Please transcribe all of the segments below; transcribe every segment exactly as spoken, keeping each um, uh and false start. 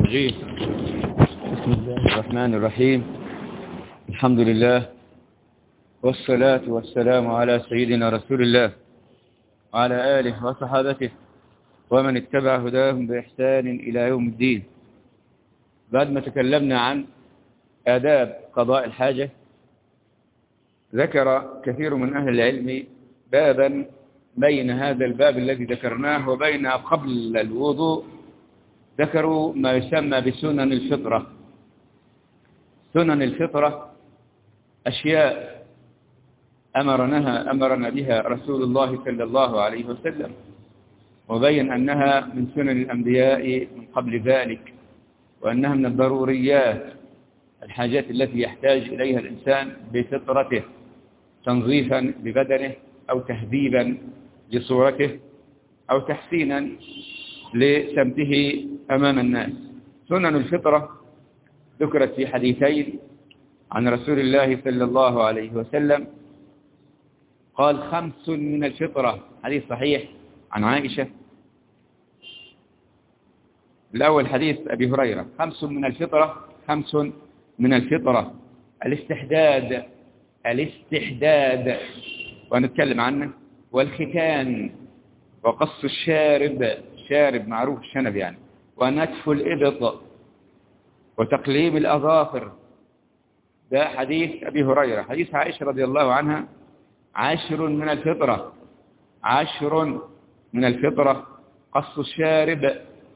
الرجيم. بسم الله الرحمن الرحيم. الحمد لله والصلاة والسلام على سيدنا رسول الله وعلى آله وصحابته ومن اتبع هداهم بإحسان إلى يوم الدين. بعد ما تكلمنا عن آداب قضاء الحاجة، ذكر كثير من أهل العلم بابا بين هذا الباب الذي ذكرناه وبين قبل الوضوء، ذكروا ما يسمى بسنن الفطرة. سنن الفطرة أشياء أمرناها أمرنا بها رسول الله صلى الله عليه وسلم، وبين أنها من سنن الأنبياء من قبل ذلك، وأنها من الضروريات، الحاجات التي يحتاج إليها الإنسان بفطرته، تنظيفا لبدنه أو تهذيبا لصورته أو تحسينا لسمته أمام الناس. سنن الفطرة ذكرت في حديثين عن رسول الله صلى الله عليه وسلم، قال خمس من الفطرة، حديث صحيح عن عائشة. الأول حديث أبي هريرة، خمس من الفطرة، خمس من الفطرة: الاستحداد الاستحداد ونتكلم عنه، والختان، وقص الشارب، شارب معروف الشنب يعني، ونتف الإبط، وتقليب الأظافر. ده حديث أبي هريرة. حديث عائشة رضي الله عنها: عشر من الفطرة، عشر من الفطرة: قص الشارب،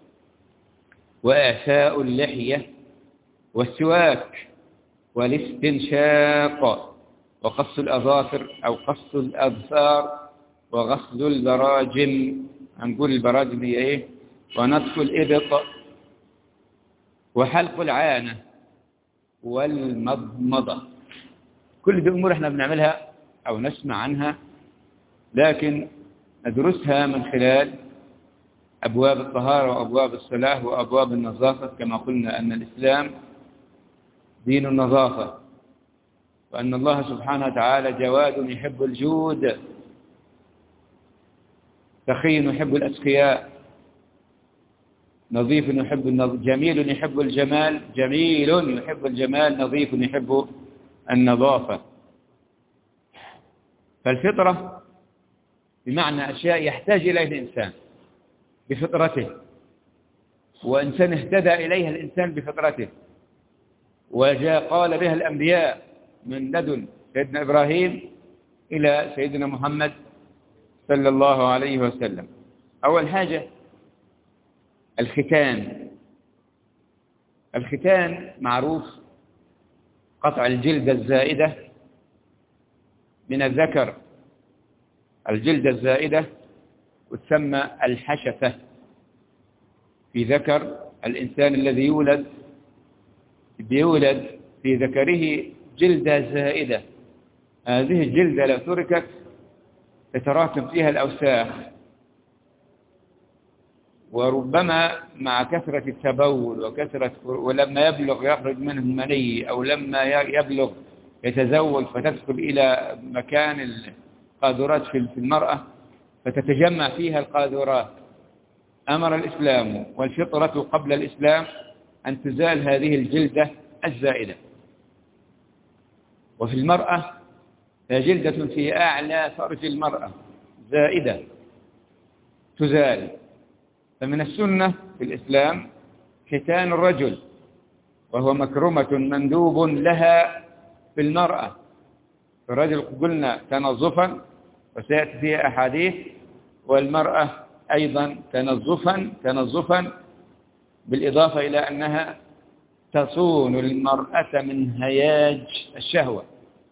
وإعفاء اللحية، والسواك، والاستنشاق، وقص الأظافر أو قص الأظفار، وغسل البراجم، هنقول البراجم هي إيه، ونتف الإبط، وحلق العانة، والمضمضة. كل دي أمور احنا بنعملها أو نسمع عنها، لكن ندرسها من خلال أبواب الطهارة وأبواب الصلاة وأبواب النظافة، كما قلنا أن الإسلام دين النظافة، وأن الله سبحانه وتعالى جواد يحب الجود، سخي يحب الأسخياء، نظيف يحب النظ... جميل يحب الجمال، جميل يحب الجمال، نظيف يحب النظافة. فالفطرة بمعنى أشياء يحتاج إليها الإنسان بفطرته، وإنسان اهتدى إليها الإنسان بفطرته، وجاء قال بها الأنبياء من لدن سيدنا إبراهيم إلى سيدنا محمد صلى الله عليه وسلم. أول حاجة الختان. الختان معروف قطع الجلدة الزائدة من الذكر، الجلدة الزائدة وتسمى الحشفة في ذكر الإنسان الذي يولد، بيولد في ذكره جلدة زائدة. هذه الجلدة لو تركت تتراكم فيها الأوساخ، وربما مع كثرة التبول وكثرة ولما يبلغ يخرج منه المني، أو لما يبلغ يتزوج فتدخل إلى مكان القاذورات في المرأة فتتجمع فيها القاذورات. أمر الإسلام والفطرة قبل الإسلام أن تزال هذه الجلدة الزائدة. وفي المرأة جلدة في أعلى فرج المرأة زائدة تزال. فمن السنة في الإسلام ختان الرجل، وهو مكرمة مندوب لها في المرأة. الرجل قلنا تنظفا، وسيأتي فيها أحاديث، والمرأة أيضا تنظفا تنظفا بالإضافة إلى أنها تصون المرأة من هياج الشهوة،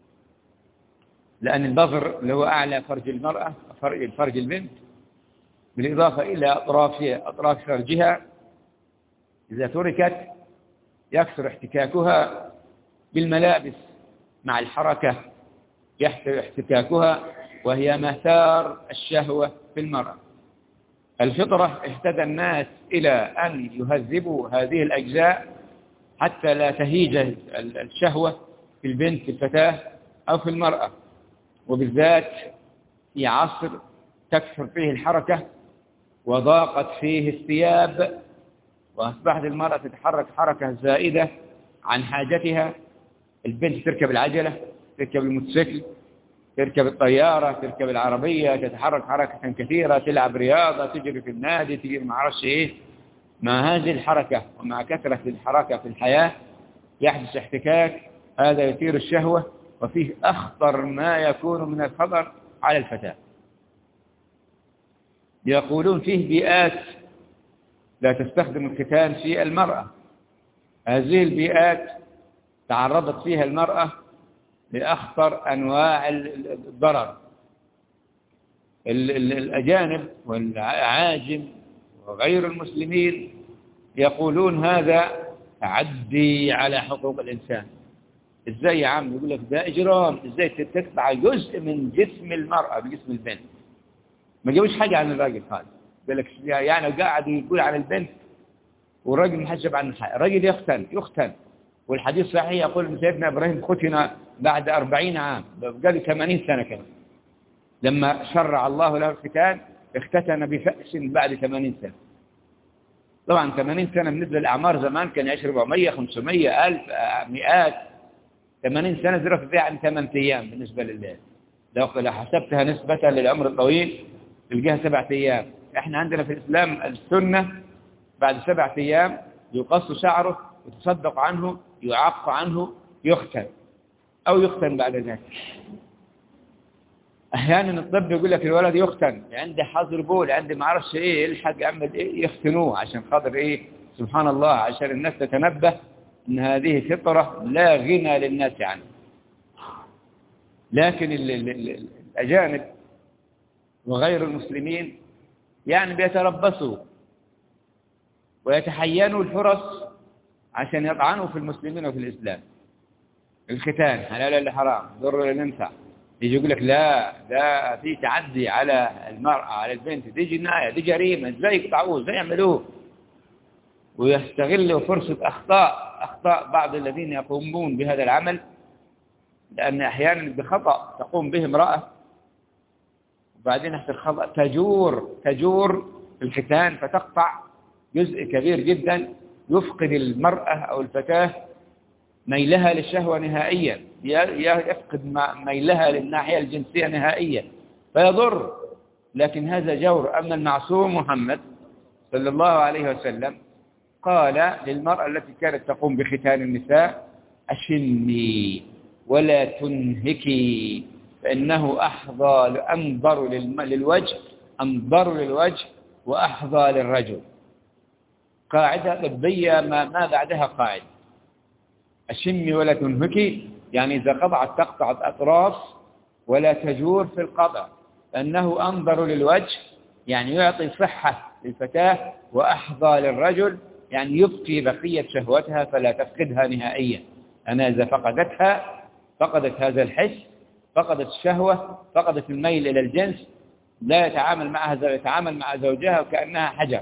لأن البظر اللي هو أعلى فرج المرأة، فرج البنت، بالإضافة إلى أطرافها أطراف فرجها، إذا تركت يكثر احتكاكها بالملابس مع الحركة، يحصل احتكاكها، وهي مثار الشهوة في المرأة. الفطرة اهتدى الناس إلى أن يهذبوا هذه الأجزاء حتى لا تهيج الشهوة في البنت، في الفتاة أو في المرأة، وبالذات في عصر تكثر فيه الحركة وضاقت فيه الثياب وأصبحت المرأة تتحرك حركة زائدة عن حاجتها. البنت تركب العجلة، تركب الموتوسيكل، تركب الطيارة، تركب العربية، تتحرك حركة كثيرة، تلعب رياضة، تجري في النادي، تجري ما عرفش إيه. مع هذه الحركة ومع كثرة الحركة في الحياة يحدث احتكاك، هذا يثير الشهوة، وفيه أخطر ما يكون من الخطر على الفتاة. يقولون فيه بيئات لا تستخدم الختان في المرأة. هذه البيئات تعرضت فيها المرأة لأخطر أنواع الضرر. الأجانب والعاجم وغير المسلمين يقولون هذا تعدي على حقوق الإنسان. إزاي يا عم؟ يقول لك ده إجرام، إزاي تتبع جزء من جسم المرأة بجسم البنت. ما جابوش حاجة عن الراجل خالص، يقول لك يعني قاعد يقول عن البنت والراجل محجب عن الحق. الراجل يختن يختن والحديث صحيح يقول ان سيدنا إبراهيم ختن بعد أربعين عام، قال ثمانين سنة كمان. لما شرع الله له الختان اختتن بفأس بعد ثمانين سنة. طبعا ثمانين سنة بالنسبة للأعمار زمان كان يعيش أربعمية خمسمية ألف مئات. ثمانين سنة زرف فيها عن ثمانية أيام بالنسبة لله. لو حسبتها نسبة للعمر الطويل تلقاها سبعة أيام. احنا عندنا في الإسلام السنة بعد سبعة أيام يقص شعره يتصدق عنه، يعق عنه، يختن أو يختن بعد ذلك. أحيانا الطب يقول لك الولد يختن عنده حظر بول، عنده ما عرفش إيه، يلحق يعمل إيه، يختنوه عشان خاطر إيه؟ سبحان الله، عشان الناس تتنبه أن هذه فطرة لا غنى للناس عنها. لكن ال ال ال الأجانب وغير المسلمين يعني بيتربصوا ويتحينوا الفرص عشان يطعنوا في المسلمين وفي الإسلام. الختان حلال ولا حرام، ضر ولا ينفع. يجي يقول لك لا ده في تعدي على المرأة على البنت، دي جناية، دي جريمة، ازاي يقطعوه، ازاي يعملوه. ويستغلوا فرصة أخطاء أخطاء بعض الذين يقومون بهذا العمل، لأن أحيانا بخطأ تقوم به امرأة وبعدين تحت الخطأ تجور تجور في الختان فتقطع جزء كبير جدا، يفقد المرأة أو الفتاة ميلها للشهوة نهائيا، يفقد ميلها للناحية الجنسية نهائيا فيضر. لكن هذا جور. أما المعصوم محمد صلى الله عليه وسلم قال للمرأة التي كانت تقوم بختان النساء أشمي ولا تنهكي فإنه أحظى أنظر للوجه أنظر للوجه وأحظى للرجل. قاعدة طبية ما, ما بعدها قاعدة. أشمي ولا تنهكي يعني إذا قطعت تقطع أطراف ولا تجور في القطع، لأنه أنظر للوجه يعني يعطي صحة للفتاة، وأحظى للرجل يعني يبقي بقية شهوتها فلا تفقدها نهائيا. أنا إذا فقدتها فقدت هذا الحس، فقدت الشهوة، فقدت الميل إلى الجنس، لا يتعامل معها يتعامل مع زوجها وكأنها حجر،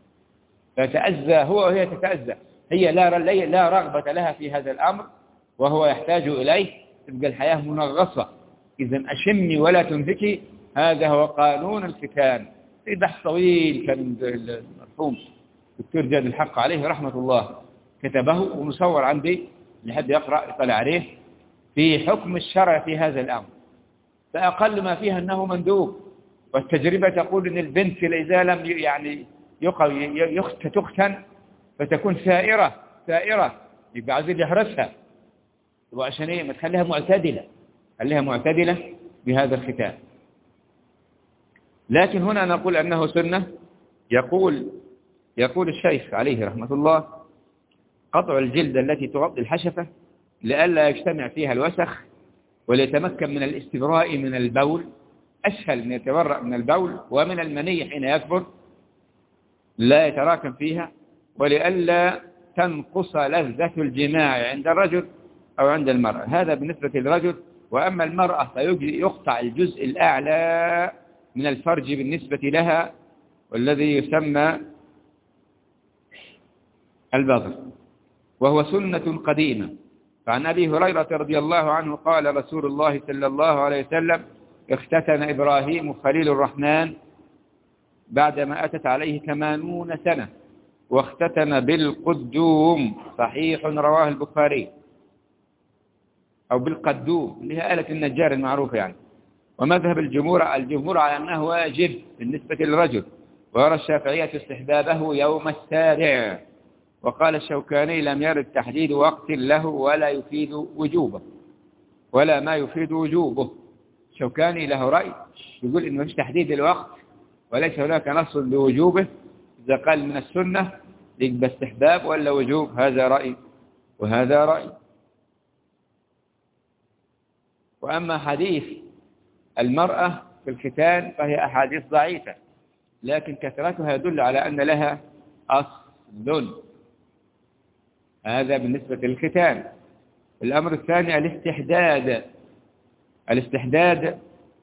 فتأذى هو وهي تتأذى. هي لا لا رغبة لها في هذا الأمر وهو يحتاج إليه، تبقى الحياة منغصة. إذن أشمي ولا تنهكي هذا هو قانون الختان. في بحث طويل كان المرحوم دكتور جاد الحق عليه رحمة الله كتبه ومصور عندي لحد يقرأ يطلع عليه في حكم الشرع في هذا الأمر. فأقل ما فيها أنه مندوب، والتجربة تقول أن البنت إذا لم يعني تختن فتكون ثائرة ثائرة يبقى عايزين يحرسها، وعشان ايه؟ ما تخليها معتدلة، خليها معتدلة بهذا الختان. لكن هنا نقول أنه سنة. يقول يقول الشيخ عليه رحمة الله قطع الجلد التي تغطي الحشفة لئلا يجتمع فيها الوسخ وليتمكن من الاستبراء من البول، أسهل من يتبرأ من البول ومن المني حين يكبر لا يتراكم فيها، ولئلا تنقص لذة الجماع عند الرجل أو عند المرأة. هذا بالنسبة للرجل. وأما المرأة فيقطع الجزء الأعلى من الفرج بالنسبة لها والذي يسمى البغل، وهو سنة قديمة. فعن أبي هريرة رضي الله عنه قال رسول الله صلى الله عليه وسلم اختتن إبراهيم خليل الرحمن بعدما أتت عليه ثمانون سنة واختتم بالقدوم، صحيح رواه البخاري، أو بالقدوم اللي هي آلة النجار المعروفة يعني. ومذهب الجمهور الجمهور على أنه واجب بالنسبة للرجل، ويرى الشافعية استحبابه يوم السابع. وقال الشوكاني لم يرد تحديد وقت له ولا يفيد وجوبه، ولا ما يفيد وجوبه. الشوكاني له رأي يقول إنه مش تحديد الوقت وليس هناك نص بوجوبه، إذا قال من السنة يبقى استحباب ولا وجوب، هذا رأي وهذا رأي. وأما حديث المرأة في الختان فهي أحاديث ضعيفة، لكن كثرتها يدل على أن لها أصل. هذا بالنسبة للختان. الأمر الثاني الاستحداد. الاستحداد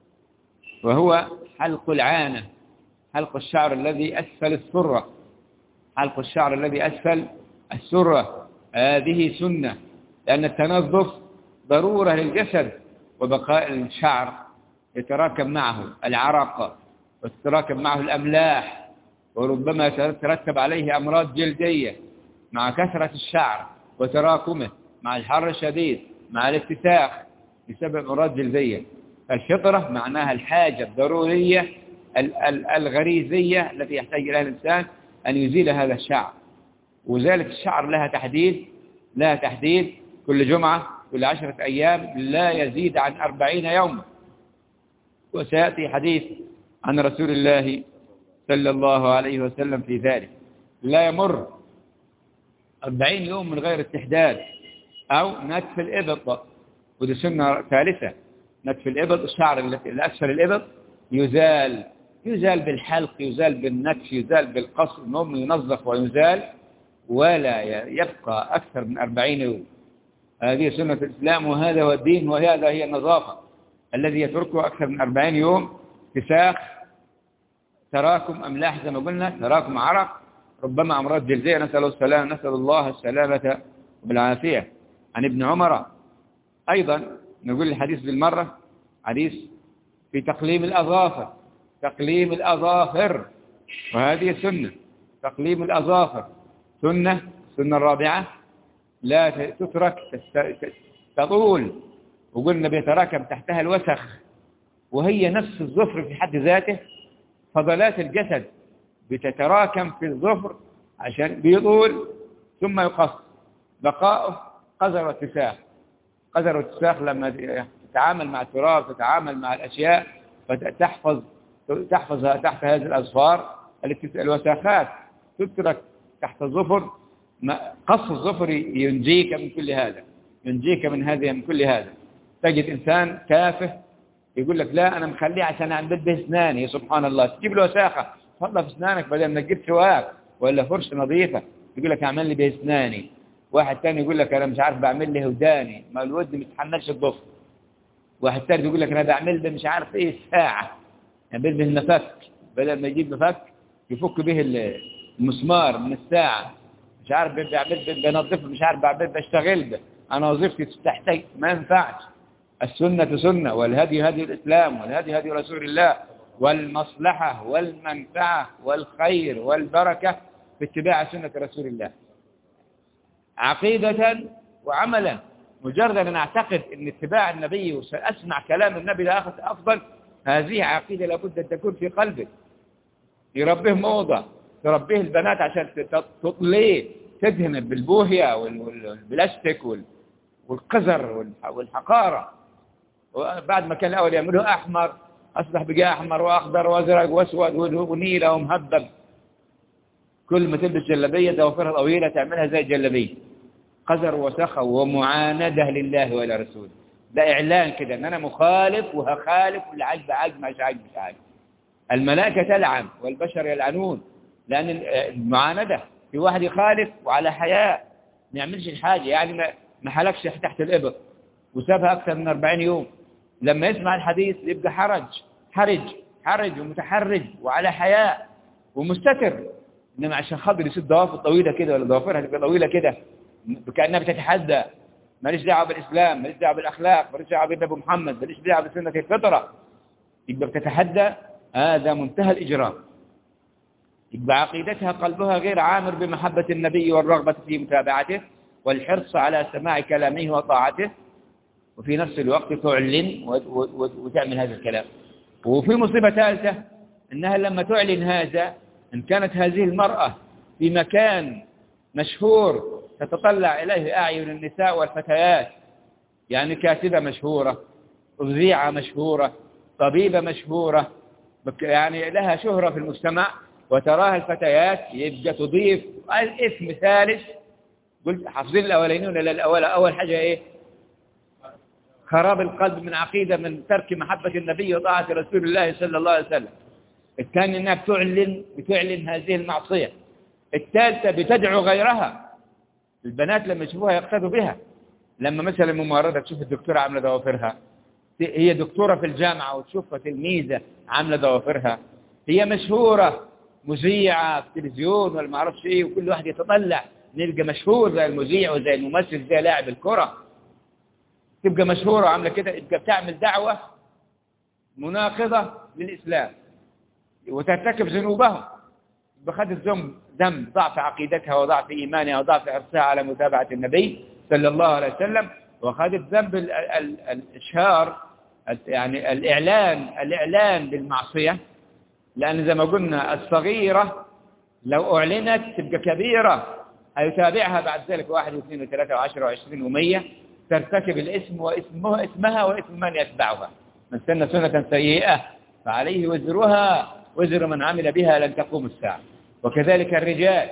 وهو حلق العانة، حلق الشعر الذي أسفل السرة، حلق الشعر الذي أسفل السرة. هذه سنة، لأن التنظف ضرورة للجسد، وبقاء الشعر يتراكم معه العرق وتتراكم معه الأملاح، وربما يترتب عليه أمراض جلدية مع كثرة الشعر وتراكمه، مع الحر الشديد، مع الاتساخ بسبب أمراض جلدية. الفطرة معناها الحاجة الضرورية الغريزية التي يحتاج إليها الإنسان أن يزيل هذا الشعر. وذلك الشعر لها تحديد، لها تحديد كل جمعة، كل عشرة أيام، لا يزيد عن أربعين يوما. وسيأتي حديث عن رسول الله صلى الله عليه وسلم في ذلك. لا يمر أربعين يوم من غير استحداد أو نتف الإبط، ودي سنة ثالثة. نتف الإبط، الشعر اللي أسفل الإبط يزال، يزال بالحلق، يزال بالنتف، يزال بالقص، المهم ينظف ويزال ولا يبقى أكثر من أربعين يوم. هذه سنة الإسلام، وهذا هو الدين، وهذا هي النظافة. الذي يتركه أكثر من أربعين يوم اتساخ، تراكم أملاح زي ما قلنا، تراكم عرق، ربما أمراض جلدية، نسأل السلامة، نسأل الله السلامة والعافية. عن ابن عمر أيضا نقول الحديث بالمرة، حديث في تقليم الأظافر، تقليم الأظافر، وهذه سنة. تقليم الأظافر سنة. السنة الرابعة لا تترك تطول، وقلنا بيتراكم تحتها الوسخ، وهي نفس الظفر في حد ذاته. فضلات الجسد بتتراكم في الظفر عشان بيطول ثم يقص، بقاؤه قذر واتساخ. قذر واتساخ لما تتعامل مع التراب، تتعامل مع الأشياء، فتحفظ تحفظ تحت هذه الأظفار الوساخات، تترك تحت الظفر. قص الظفر ينجيك من كل هذا، ينجيك من هذه من كل هذا. تجد إنسان تافه يقول لك لا أنا مخليه عشان أعمل به أسناني، سبحان الله، تجيب له وساخة تحطها في أسنانك بدل ما تجيب سواك ولا فرشة نظيفة، يقول لك أعمل لي به أسناني. واحد ثاني يقول لك أنا مش عارف بعمل لي وداني، ما الود ما يتحملش الضفر. واحد ثالث يقول لك أنا بعمل به مش عارف إيه الساعة، يعمل به المفك، بدل ما يجيب مفك يفك به المسمار من الساعة، مش عارف بعمل به بنظف، مش عارف بعمل به بشتغل به، أنا وظيفتي تحتاج، ما ينفعش. السنة سنة، والهدي هدي الإسلام، والهدي هدي رسول الله، والمصلحة والمنفعة والخير والبركة في اتباع سنة رسول الله عقيدة وعملا. مجرد أن أعتقد أن اتباع النبي وسأسمع كلام النبي لآخر أفضل، هذه عقيدة لابد أن تكون في قلبك. يربيه موضة، تربيه البنات عشان تطليه، تدهن بالبوهية والبلاستيك والقذر والحقارة. وبعد ما كان الأول يعملوه أحمر أصبح بقى أحمر وأخضر وأزرق وأسود ونيلة ومهبب. كل ما تلبس جلبية دوافرها طويلة تعملها زي الجلبية. قذر وسخة ومعاندة لله وإلى رسوله. ده إعلان كده أن أنا مخالف وهخالف، واللي عاجب عاجب مش عاجب مش عاجب. الملائكة تلعن والبشر يلعنون، لأن المعاندة في واحد يخالف وعلى حياء ما يعملش الحاجة، يعني ما ما حلقش تحت الإبط وسابها أكثر من أربعين يوم، لما يسمع الحديث يبقى حرج حرج حرج ومتحرج وعلى حياء ومستتر. إنما عشان خاطر يصير ضوافر طويلة كده ولا ضوافرها تبقى طويلة كده كأنها بتتحدى، ماليش دعوة بالإسلام، ماليش دعوة بالأخلاق، ماليش دعوة بالنبي محمد، ماليش دعوة بسنة الفطرة، يبقى بتتحدى. هذا منتهى الإجرام. يبقى عقيدتها قلبها غير عامر بمحبة النبي والرغبة في متابعته والحرص على سماع كلامه وطاعته، وفي نفس الوقت تعلن وتعمل هذا الكلام. وفي مصيبة ثالثة، أنها لما تعلن هذا، إن كانت هذه المرأة في مكان مشهور تتطلع إليه أعين النساء والفتيات، يعني كاتبة مشهورة، مذيعة مشهورة، طبيبة مشهورة، يعني لها شهرة في المجتمع، وتراها الفتيات، يبقى تضيف الاسم ثالث. قلت حافظين الأولين ولا الأول؟ أول حاجة إيه؟ خراب القلب من عقيدة، من ترك محبة النبي وطاعة رسول الله صلى الله عليه وسلم. الثاني أنها بتعلن بتعلن هذه المعصية. الثالثة بتدعو غيرها. البنات لما يشوفوها يقتدوا بها. لما مثلا ممارسة تشوف الدكتورة عاملة ضوافرها، هي دكتورة في الجامعة وتشوفها تلميذة عاملة ضوافرها، هي مشهورة مذيعة في التلفزيون ولا ما اعرفش ايه، وكل واحد يتطلع نلقى مشهور زي المذيع وزي الممثل زي لاعب الكرة، تبقى مشهورة وعاملة كده، تبقى بتعمل دعوة مناقضة للإسلام وترتكب ذنوبهم، بخدت ذنب ذنب ضعف عقيدتها وضعف إيمانها وضعف حرصها على متابعة النبي صلى الله عليه وسلم، وخدت ذنب الإشهار، يعني الإعلان الإعلان بالمعصية. لأن زي ما قلنا الصغيرة لو أعلنت تبقى كبيرة، هيتابعها بعد ذلك واحد واثنين وثلاثة وعشرة وعشرين ومية، ترتكب الاسم واسمها اسمها واسم من يتبعها. من سن سنة سيئة فعليه وزرها وزر من عمل بها لن تقوم الساعة. وكذلك الرجال،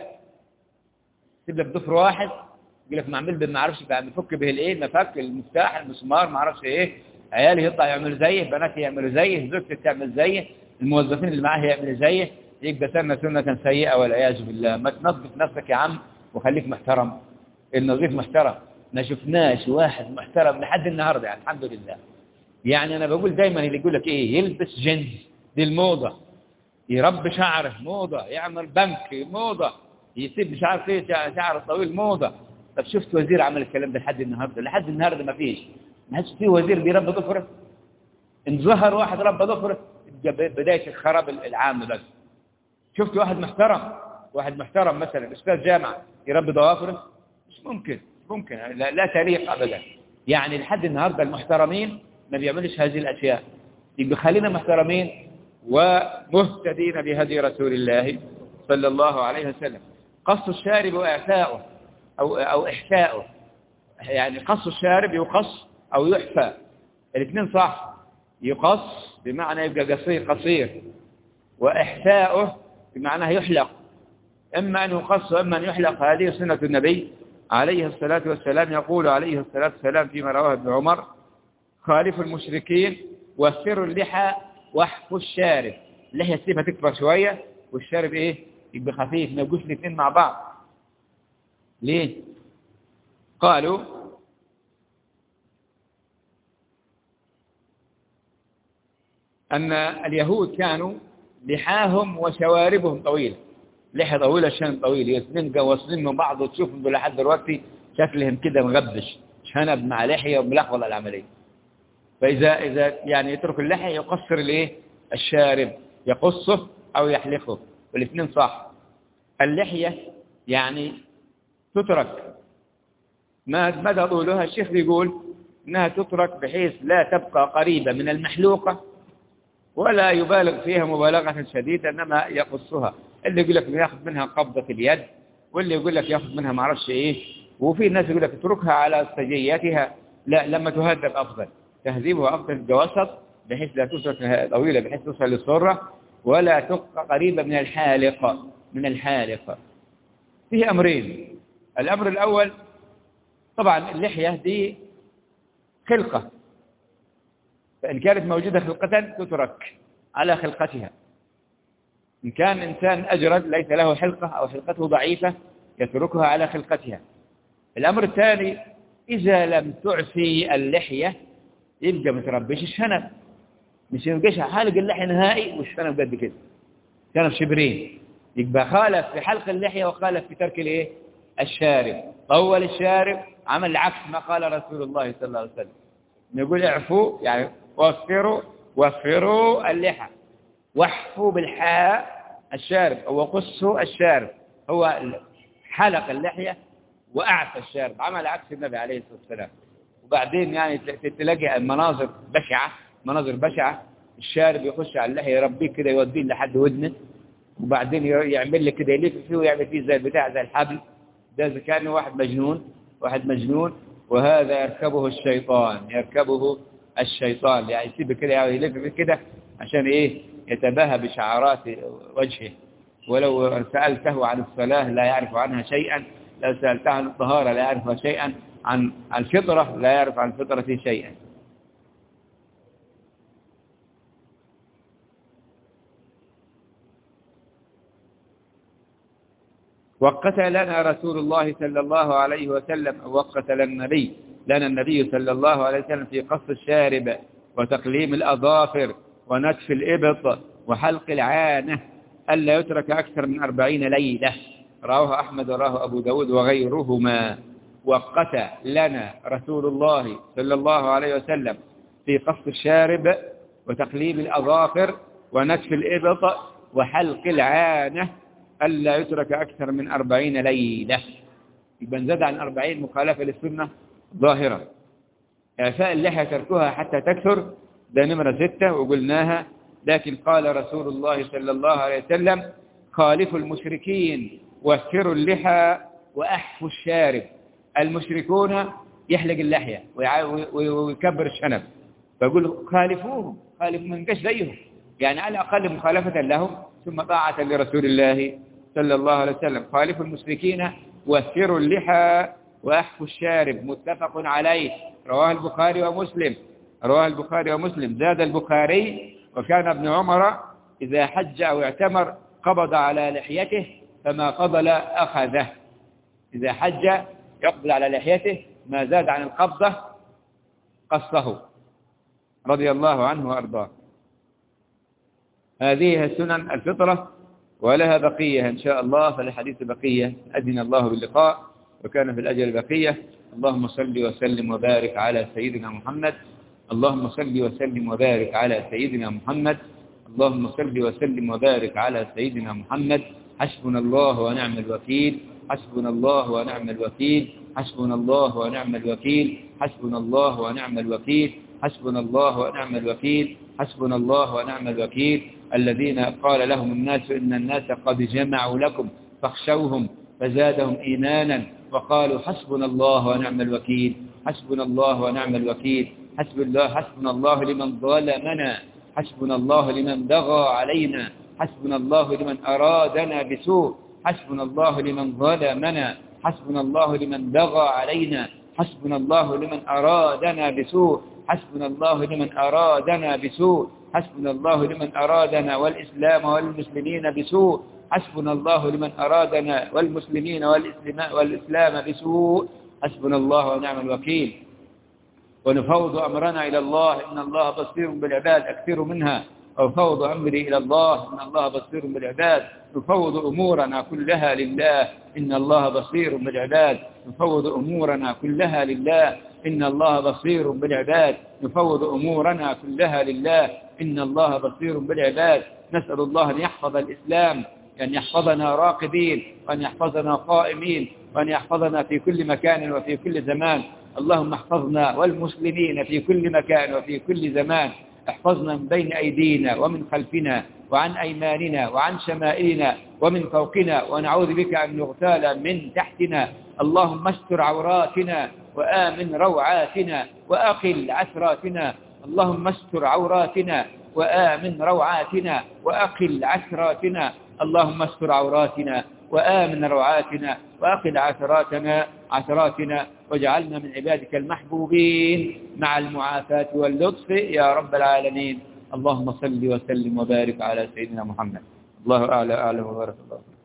تبقى بضفر واحد يقول لك معمل ما اعرفش بفك به الايه، المفك، المفتاح، المسمار، ما اعرفش ايه، عيالي يطلع يعملوا زيه، بناتي يعملوا زيه، زوجتي تعمل زيه، الموظفين اللي معاه يعملوا زيه، يبقى سنة سنة سيئة والعياذ بالله. ما تنظف نفسك يا عم وخليك محترم. النظيف محترم، ما شفناش واحد محترم لحد النهارده يعني الحمد لله. يعني انا بقول دايما اللي يقول لك ايه، يلبس جينز دي الموضه، يربي شعره موضه، يعمل بنك موضه، يسيب مش عارف ايه شعره طويل موضه. طب شفت وزير عمل الكلام ده لحد النهارده؟ لحد النهارده ما فيش، ما حدش فيه وزير بيربي ضفره. ان ظهر واحد ربى ضفره بدايه الخراب العام. بس شفت واحد محترم، واحد محترم مثلا استاذ جامعه يربي ضوافره؟ مش ممكن، مش ممكن، لا, لا تليق ابدا. يعني لحد النهارده المحترمين ما بيعملوش هذه الاشياء. يبقى خلينا محترمين ومهتدين بهدي رسول الله صلى الله عليه وسلم. قص الشارب واعفاؤه او او احفاؤه، يعني قص الشارب يقص او يحفى، الاثنين صح. يقص بمعنى يبقى قصير قصير، واحفاؤه بمعنى يحلق، اما ان يقص واما ان يحلق. هذه سنة النبي عليه الصلاة والسلام. يقول عليه الصلاة والسلام فيما رواه ابن عمر: خالف المشركين وفروا اللحى واحفوا الشارب. اللحية تسيبها تكبر شوية والشارب ايه يبقى خفيف، ما يبقوش الاثنين مع بعض. ليه؟ قالوا أن اليهود كانوا لحاهم وشواربهم طويلة، لحية طويلة شان طويل، الاثنين واصلين من بعض، وتشوفهم لحد دلوقتي شكلهم كده مغبش، شنب مع لحية وملخبطة العملية. فإذا إذا يعني يترك اللحية يقصر الايه الشارب، يقصه أو يحلقه، والاثنين صح. اللحية يعني تترك، ما مدى طولها؟ الشيخ بيقول إنها تترك بحيث لا تبقى قريبة من المحلوقة ولا يبالغ فيها مبالغة شديدة، إنما يقصها. اللي يقول لك ياخذ منها قبضة في اليد، واللي يقول لك ياخذ منها ما اعرفش ايه، وفي ناس يقول لك اتركها على سجياتها. لا، لما تهذب أفضل، تهذيبها أفضل الوسط بحيث لا تترك طويلة بحيث توصل للسرة، ولا تبقى قريبة من الحالقة من الحالقة. فيه أمرين. الأمر الأول طبعا اللحية دي خلقة، فإن كانت موجودة خلقة تترك على خلقتها. إن كان إنسان أجرد ليس له حلقة أو حلقته ضعيفة يتركها على خلقتها. الأمر الثاني، إذا لم تعفي اللحية يبقى متربيش الشنب، مش يبقاش حالق اللحية نهائي والشنب قد كده، شنب شبرين، يبقى خالف في حلق اللحية وخالف في ترك الايه الشارب. طول الشارب، عمل عكس ما قال رسول الله صلى الله عليه وسلم. نقول اعفوا يعني وفروا، وفروا اللحى، واحفوا بالحاء الشارب، هو قصه الشارب، هو حلق اللحية وأعفى الشارب، عمل عكس النبي عليه الصلاة والسلام. وبعدين يعني تلاقي المناظر بشعة، مناظر بشعة، الشارب يخش على اللحية يربيه كده يوديه لحد ودنه، وبعدين يعمل لك كده يلف فيه ويعمل فيه زي البتاع زي الحبل ده، إذا كان واحد مجنون، واحد مجنون. وهذا يركبه الشيطان، يركبه الشيطان، يعني يسيب كده يعني يلف فيه كده عشان إيه؟ يتباهى بشعارات وجهه. ولو سألته عن الصلاة لا يعرف عنها شيئا، لو سألته عن الطهارة لا يعرف شيئا، عن الفطرة لا يعرف عن الفطرة شيئا. وقت لنا رسول الله صلى الله عليه وسلم، وقت لنا النبي لنا النبي صلى الله عليه وسلم في قص الشارب وتقليم الأظافر ونتف الإبط وحلق العانة ألا يترك أكثر من أربعين ليلة. رواه أحمد وراه أبو داود وغيرهما. وقت لنا رسول الله صلى الله عليه وسلم في قص الشارب وتقليم الأظافر ونتف الإبط وحلق العانة ألا يترك أكثر من أربعين ليلة. يبقى زاد عن أربعين مخالفة للسنة ظاهرة. إعفاء اللحية تركها حتى تكثر، ده نمرة ستة وقلناها. لكن قال رسول الله صلى الله عليه وسلم: خالفوا المشركين وفروا اللحى وأحفوا الشارب. المشركون يحلق اللحية ويكبر الشنب، فيقول خالفوهم، خالفوا من قش زيهم، يعني على الأقل مخالفة لهم ثم طاعة لرسول الله صلى الله عليه وسلم. خالفوا المشركين وفروا اللحى وأحفوا الشارب، متفق عليه، رواه البخاري ومسلم، رواه البخاري ومسلم. زاد البخاري: وكان ابن عمر إذا حج أو اعتمر قبض على لحيته فما فضل أخذه. إذا حج يقبل على لحيته، ما زاد عن القبضة قصه، رضي الله عنه وأرضاه. هذه السنن الفطرة ولها بقية إن شاء الله، فالحديث بقية. أذن الله باللقاء وكان في الأجل بقية. اللهم صل وسلم وبارك على سيدنا محمد. اللهم صل وسلم وبارك على سيدنا محمد. اللهم صل وسلم وبارك على سيدنا محمد. حسبنا الله ونعم الوكيل، حسبنا الله ونعم الوكيل، حسبنا الله ونعم الوكيل، حسبنا الله ونعم الوكيل، حسبنا الله ونعم الوكيل، حسبنا الله ونعم الوكيل. الذين قال لهم الناس إن الناس قد جمعوا لكم فاخشوهم فزادهم إيمانا وقالوا حسبنا الله ونعم الوكيل، حسبنا الله ونعم الوكيل، حسب الله، حسبنا الله لمن ظلمنا، حسبنا الله لمن بغى علينا، حسبنا الله لمن أرادنا بسوء، حسبنا الله لمن ظلمنا، حسبنا الله لمن بغى علينا، حسبنا الله لمن أرادنا بسوء، حسبنا الله لمن أرادنا بسوء، حسبنا الله لمن أرادنا والإسلام والمسلمين بسوء، حسبنا الله لمن أرادنا والمسلمين والإسلام بسوء، حسبنا الله ونعم الوكيل. ونفوض أمرنا إلى الله إن الله بصير بالعباد، أكثر منها وفوض أمري إلى الله إن الله بصير بالعباد. نفوض أمورنا كلها لله إن الله بصير بالعباد، نفوض أمورنا كلها لله إن الله بصير بالعباد، نفوض أمورنا كلها لله إن الله بصير بالعباد. نسأل الله أن يحفظ الإسلام، أن يحفظنا راقدين، وأن يحفظنا قائمين، وأن يحفظنا في كل مكان وفي كل زمان. اللهم احفظنا والمسلمين في كل مكان وفي كل زمان. احفظنا من بين أيدينا ومن خلفنا وعن أيماننا وعن شمائلنا ومن فوقنا، ونعوذ بك أن نغتال من تحتنا. اللهم استر عوراتنا وآمن روعاتنا وأقل عثراتنا. اللهم استر عوراتنا وآمن روعاتنا وأقل عثراتنا. اللهم استر عوراتنا وآمن روعاتنا وأقل عثراتنا عثراتنا واجعلنا من عبادك المحبوبين مع المعافاة واللطف يا رب العالمين. اللهم صل وسلم وبارك على سيدنا محمد. الله أعلى أعلم وبارك الله.